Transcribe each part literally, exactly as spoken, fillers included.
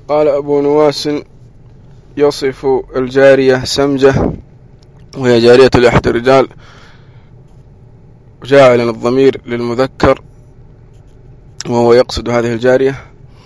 قال أبو نواس يصف الجارية سمجة وهي جارية لأحد الرجال، جاعلا الضمير للمذكر وهو يقصد هذه الجارية.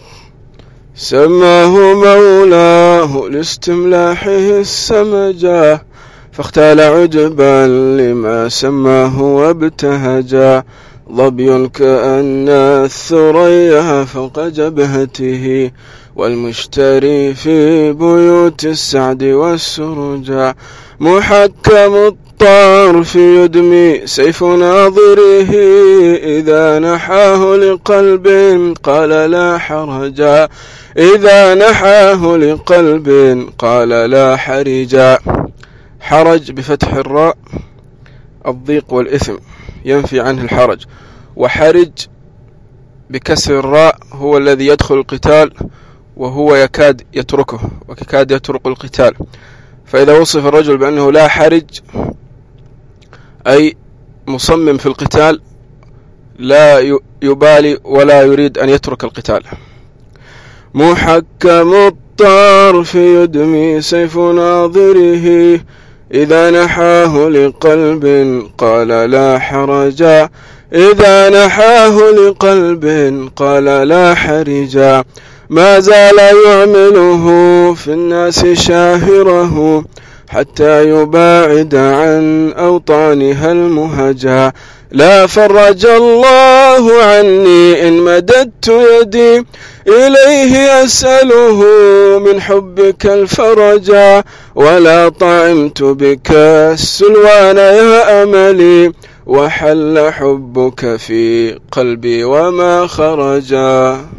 سماه مولاه لاستملاحه السمجا، فاختال عجبا لما سماه وابتهجا. ظبي كأن الثريا فوق جبهته، والمشتري في بيوت السعد والسرجا. محكم الطرف يدمي سيف ناظره، إذا نحاه لقلب قال لا حرجا. إذا نحاه لقلب قال لا حرجا. حرج بفتح الراء الضيق والإثم ينفي عنه الحرج، وحرج بكسر الراء هو الذي يدخل القتال وهو يكاد يتركه ويكاد يترك القتال. فإذا وصف الرجل بأنه لا حرج أي مصمم في القتال، لا يبالي ولا يريد أن يترك القتال. محكم الطرف يدمي سيف ناظره، إذا نحاه لقلب قال لا حرجا. إذا نحاه لقلب قال لا حرجا. ما زال يعمله في الناس شاهره، حتى يباعد عن أوطانها المهجا. لا فرج الله عني إن مددت يدي، إليه أسأله من حبك الفرجا. ولا طعمت بك السلوان يا أملي، وحل حبك في قلبي وما خرجا.